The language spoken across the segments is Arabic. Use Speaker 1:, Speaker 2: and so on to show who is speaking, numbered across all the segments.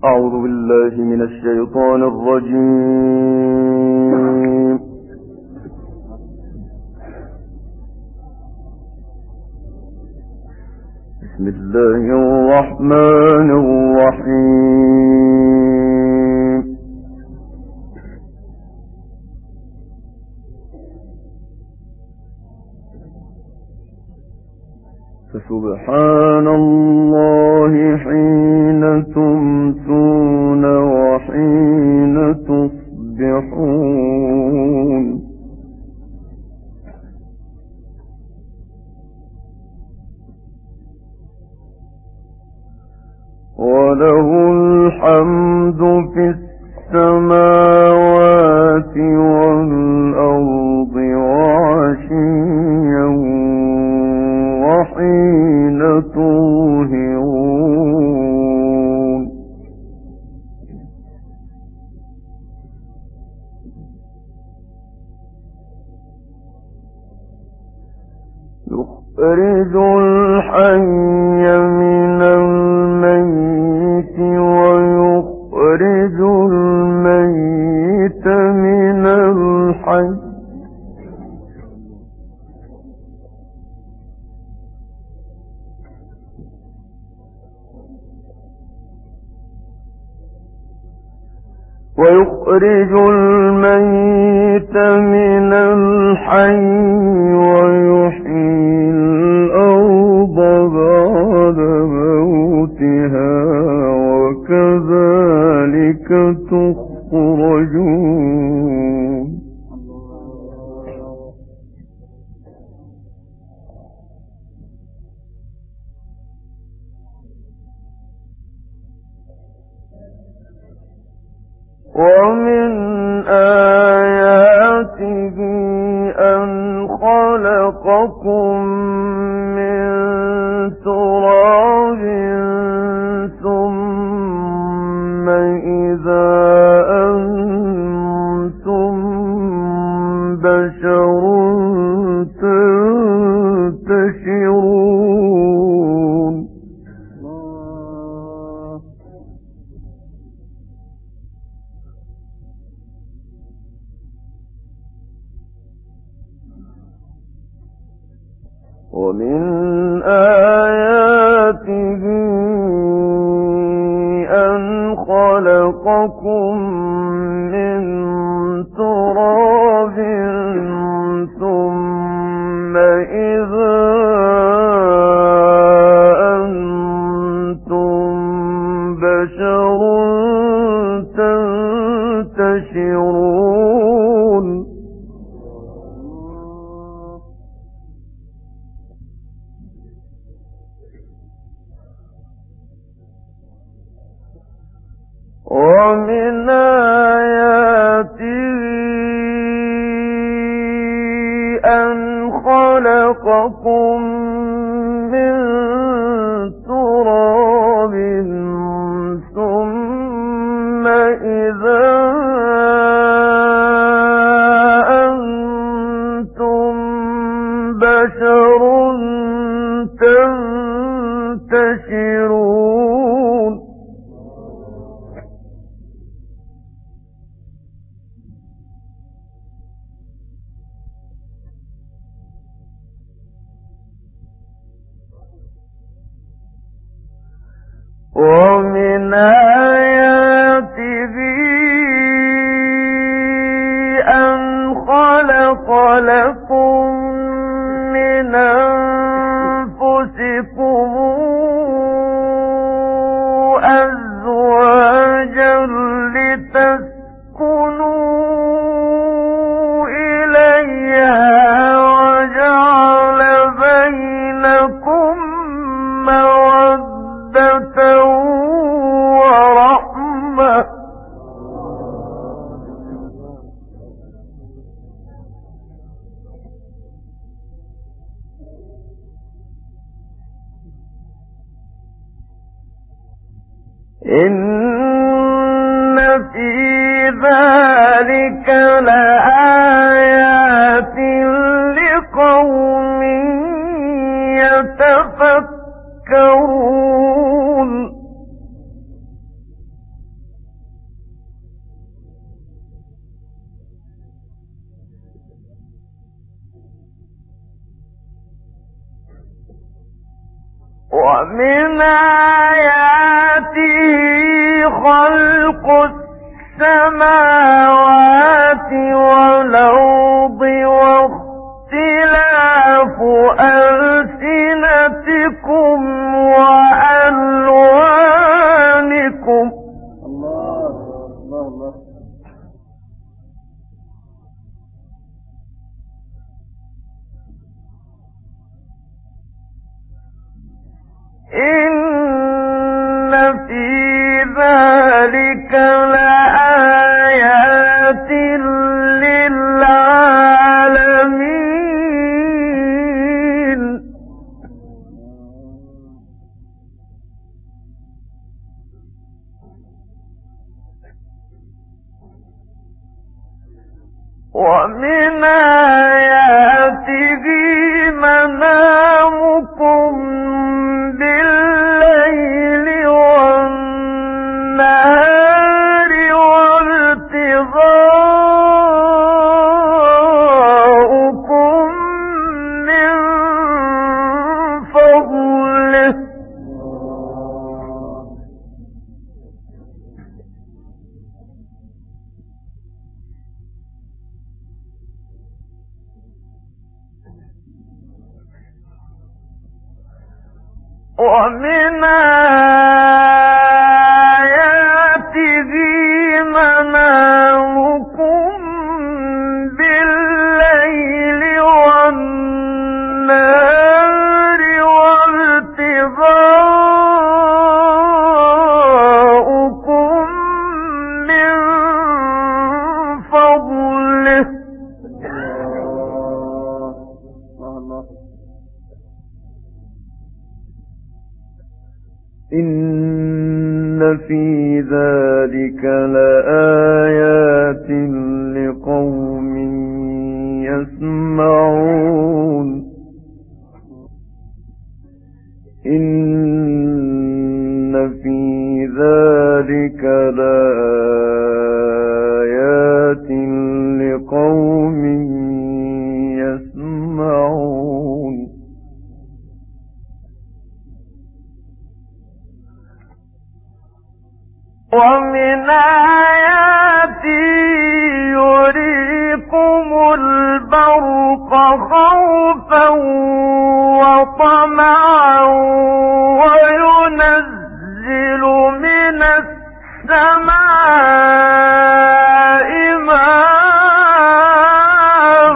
Speaker 1: أعوذ بالله من الشيطان الرجيم. بسم الله الرحمن الرحيم. فسبحان الله حين تمسون وحين تصبحون. وله الحمد في السماوات والأرض وعشيا وحين تظهرون. يخرج الحي من الميت ويخرج الميت من الحي. ويخرج الميت من الحي ويحيي الأرض بعد موتها وكذلك تخرجون. ومن آياته أن خلقكم من تراب ثم إذا أنتم بشر تنتشرون. ومن آياته أن خلقكم من تراب ثم إذا أنتم بشر تنتشرون. ومن آياته أن خلقكم من تراب ثم إذا أنتم بشر تنتشرون. ومن آياته أن خلق لكم من أنفسكم أزواجا لتسكنوا إليها وجعل بينكم مودة ورحمة. إن في ذلك لآيات لقوم يتفكرون. ومن آياته خلق السماوات والأرض واختلاف ألسنتكم وألوانكم.
Speaker 2: الله الله الله.
Speaker 1: إن في ذلك لآيات للعالمين. ومن آياته منامكم بالليل والنهار وابتغاؤكم من فضله. ومن آياته منامكم بالليل والنهار وابتغاؤكم من فضله.
Speaker 2: إن في ذلك لآيات لقوم يسمعون. إن في ذلك لآيات لقوم يسمعون.
Speaker 1: ومن آياته يريكم البرق خوفا وطمعا وينزل من السماء ماء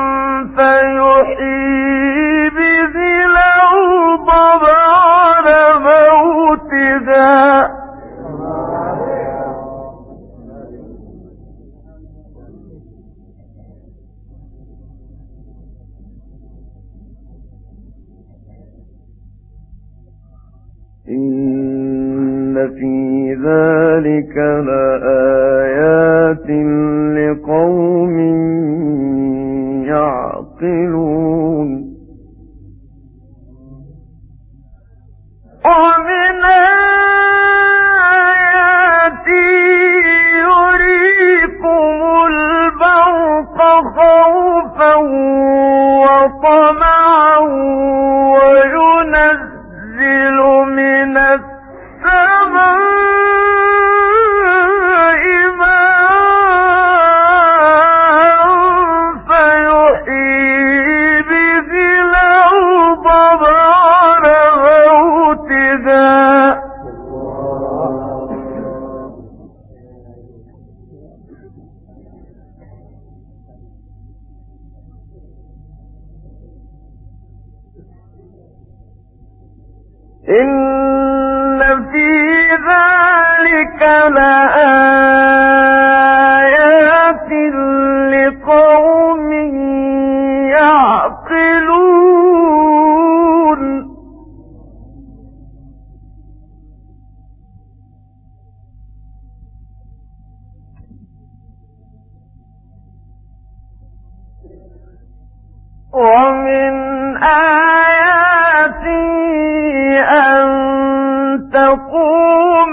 Speaker 1: فيحيي به الأرض بعد موتها.
Speaker 2: إن في ذلك لآيات لقوم يعقلون.
Speaker 1: ومن آياته يريكم البرق خوفا وطمعا وينزل من السماء ماء فيحيي به الأرض بعد موتها. إن في ذلك لآيات لقوم يعقلون. ومن آياته أن تقوم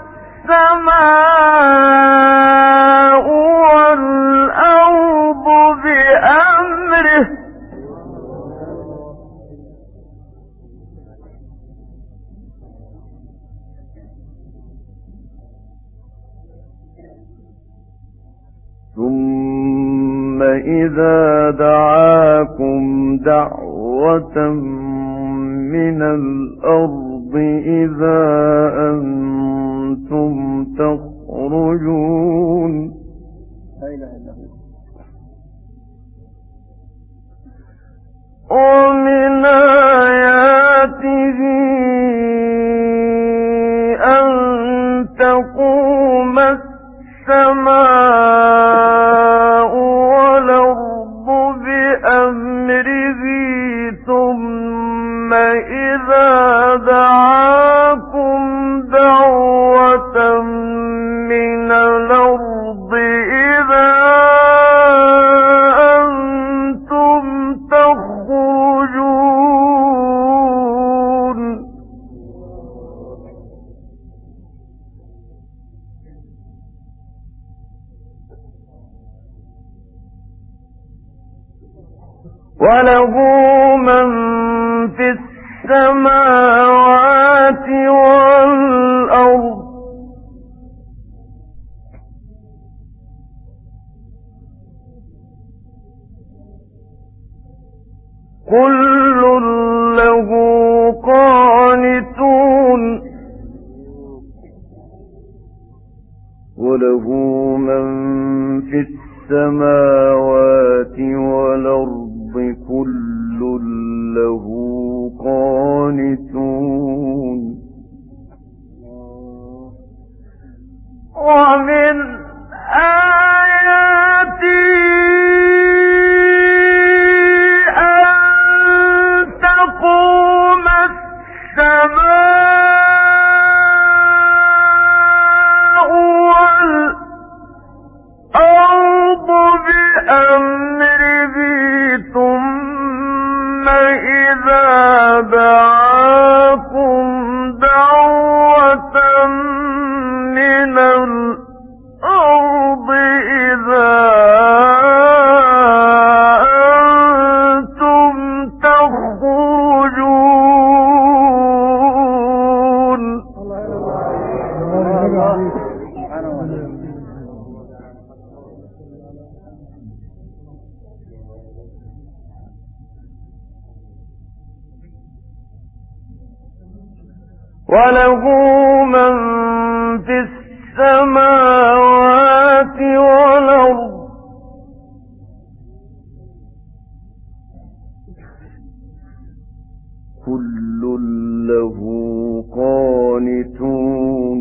Speaker 1: السماء والأرض بأمره
Speaker 2: ثم إذا دعاكم دعوة من الأرض إذا أنتم تخرجون.
Speaker 3: لا إله إلا هو.
Speaker 1: ومن آياته أن تقوم السماء والأرض بأمره ثم إذا دعاكم دعوة من الأرض إذا أنتم تخرجون. وله من في السماوات والأرض كل له قانتون.
Speaker 2: وله من في السماوات والأرض كل له قانتون.
Speaker 1: ومن آياته أن تقوم السماء والأرض بأمره ثم إذا دعاكم دعوة من الأرض إذا أنتم تخرجون. وله من في السماوات والأرض
Speaker 2: كل له قانتون.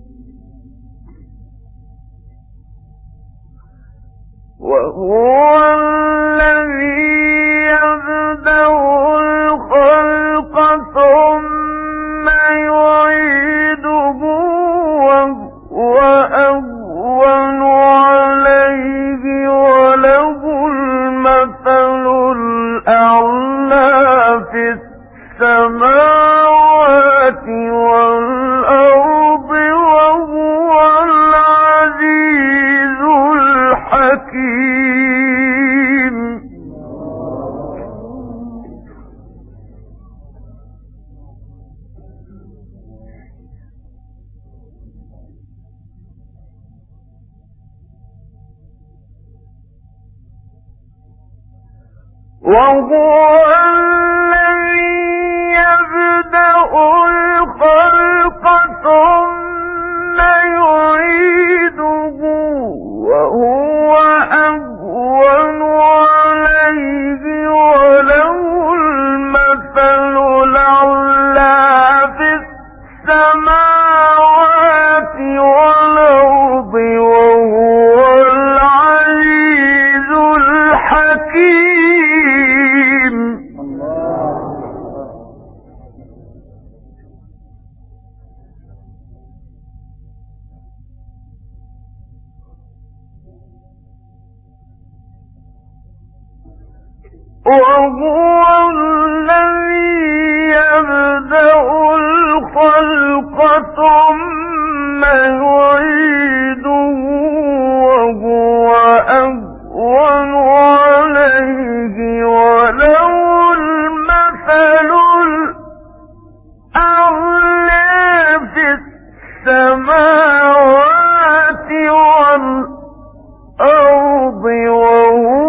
Speaker 1: وهو الذي يبدأ الخلق ثم يعيده وهو أهون عليه وله المثل الأعلى في السماوات والأرض وهو العزيز الحكيم. وهو الذي يبدأ الخلق ثم يعيده وهو أهون عليه وله المثل الأعلى في السماوات والأرض وهو العزيز الحكيم. وهو الذي يبدأ الخلق ثم يعيده وهو أهون عليه وله المثل الأعلى في السماوات والأرض وهو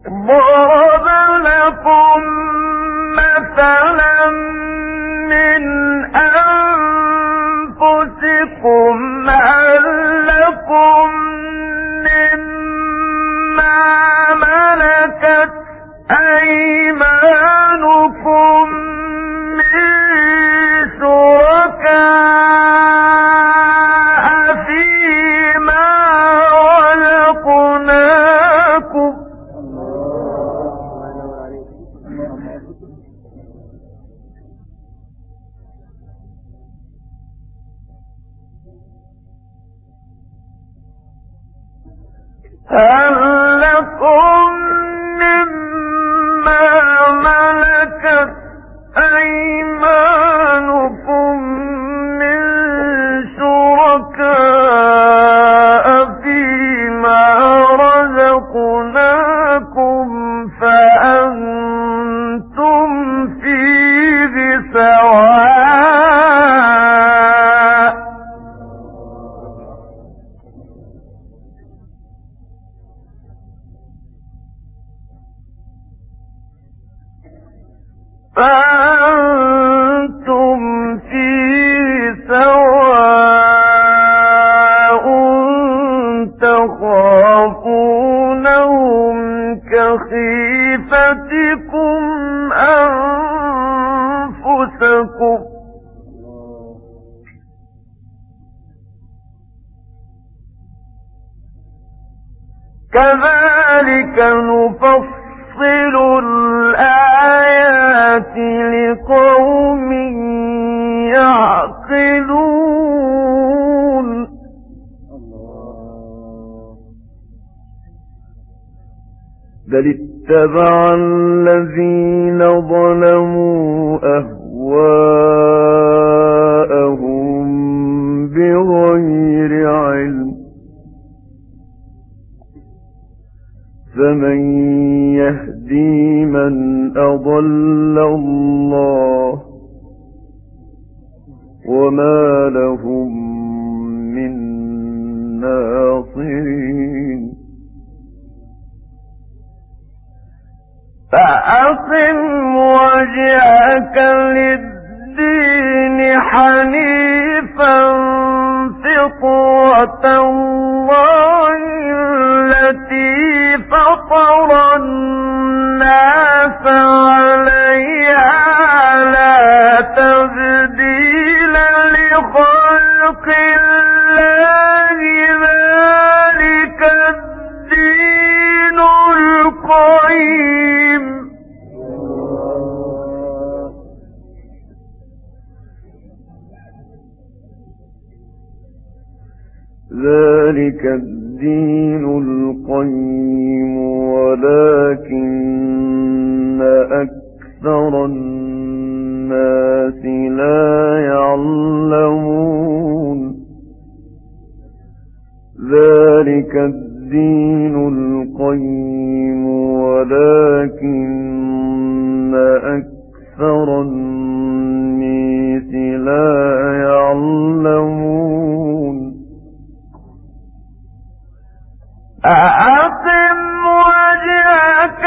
Speaker 1: ضرب لكم مثلا من أنفسكم هل لكم مما ملكت أيمانكم من شركاء فيما رزقناكم هل لكم مما ملكت أيمانكم من شركاء فيما رزقناكم فأنتم فيه سواء فأنتم فيه سواء تخافونهم كخيفتكم أنفسكم كذلك نفصل الآيات لقوم يعقلون
Speaker 2: بل اتبع الذين ظلموا أهواءهم بغير علم فمن يهدي من أضل الله وما لهم من ناصرين
Speaker 1: فأقم وجهك للدين حنيفا فطرة الله التي فطر الناس عليها لا تبديل لخلق الله ذلك الدين القيم
Speaker 2: ذلك الدين القيم ولكن أكثر الناس لا يعلمون ذلك الدين القيم ولكن أكثر الناس لا يعلمون
Speaker 1: أقم وجهك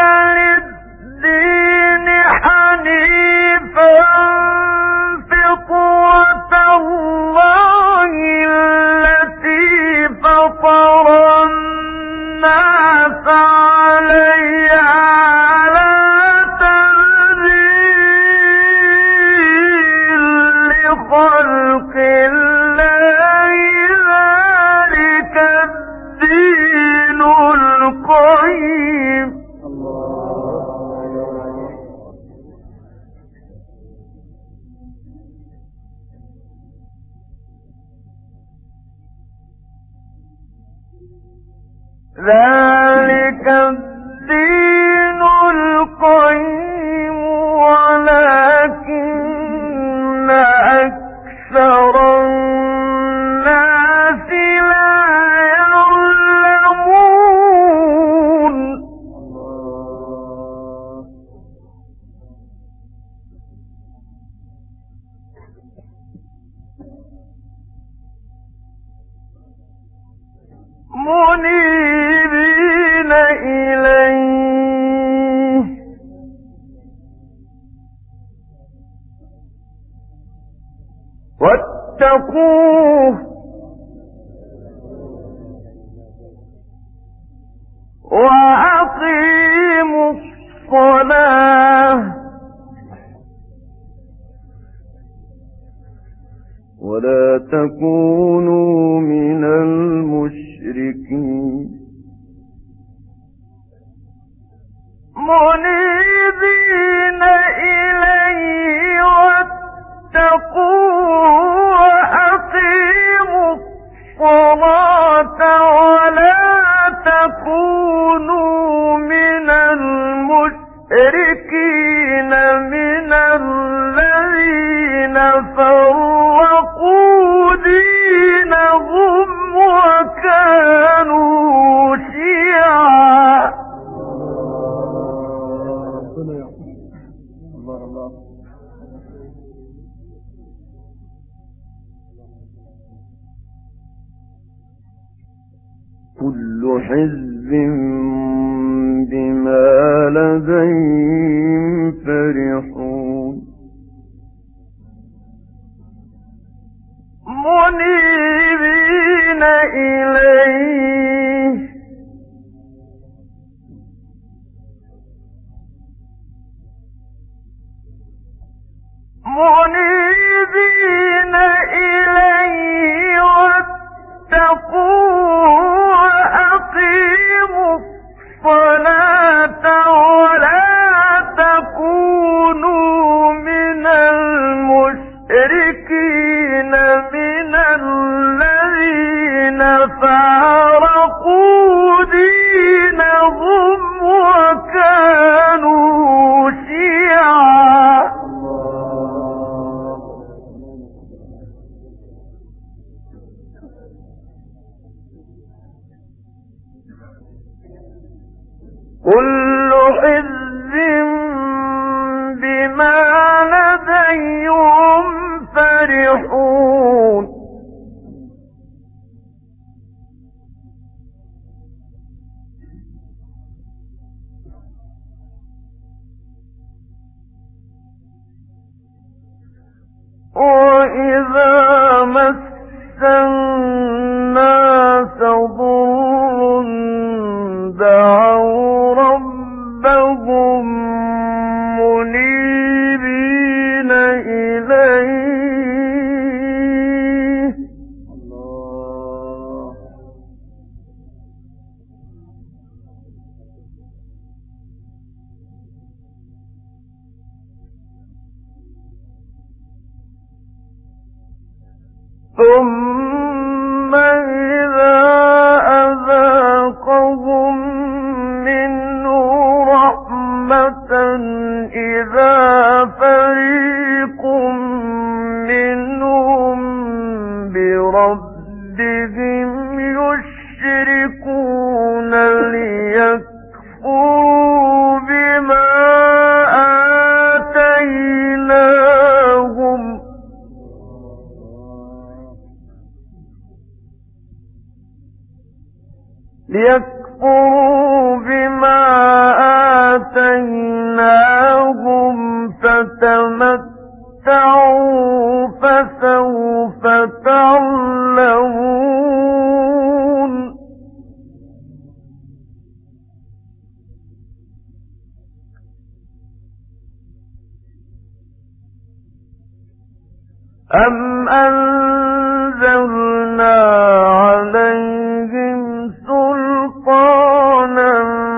Speaker 1: للدين حنيفا فطرة الله التي فطر الناس عليها لا تبديل لخلق الله ذلك الدين القيم ذلك الدين القيم ولكن أكثر الناس لا يعلمون منيبين إليه واتقوه وأقيموا الصلاة
Speaker 2: ولا تكونوا من المشركين
Speaker 1: منيبين إليه واتقوه وأقيموا الصلاة ولا تكونوا من المشركين من الذين فرقوا دينهم وكانوا شيعا.
Speaker 3: الله
Speaker 2: كل حزب بما لديهم فرحون
Speaker 1: منيبين إليه واتقوه وأقيموا الصلاة ولا تكونوا من المشركين من الذين فارقوا دينهم وكانوا شيعا. كل حزب بما لديهم فرحون وإذا مس الناس ضر دعوا ربهم منيبين إليه ثم إذا أذاقهم منه رحمة إذا فريق منهم بربهم يشركون ليكفروا بما آتيناهم فتمتعوا فسوف تعلمون. أم أنزلنا عليهم سلطانا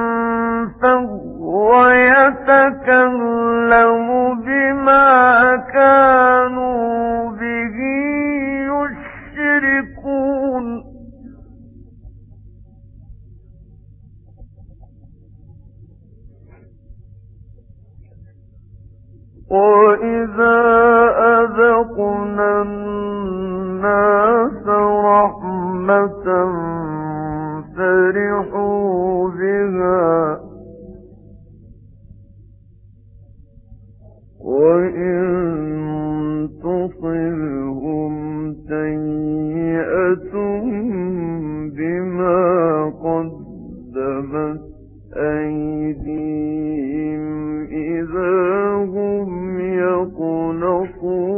Speaker 1: فهو يتكلم بما كانوا به يشركون. وإذا أذقنا الناس رحمة فرحوا بها وإن تصبهم سيئة بما قدمت أيديهم إذا هم يقنطون.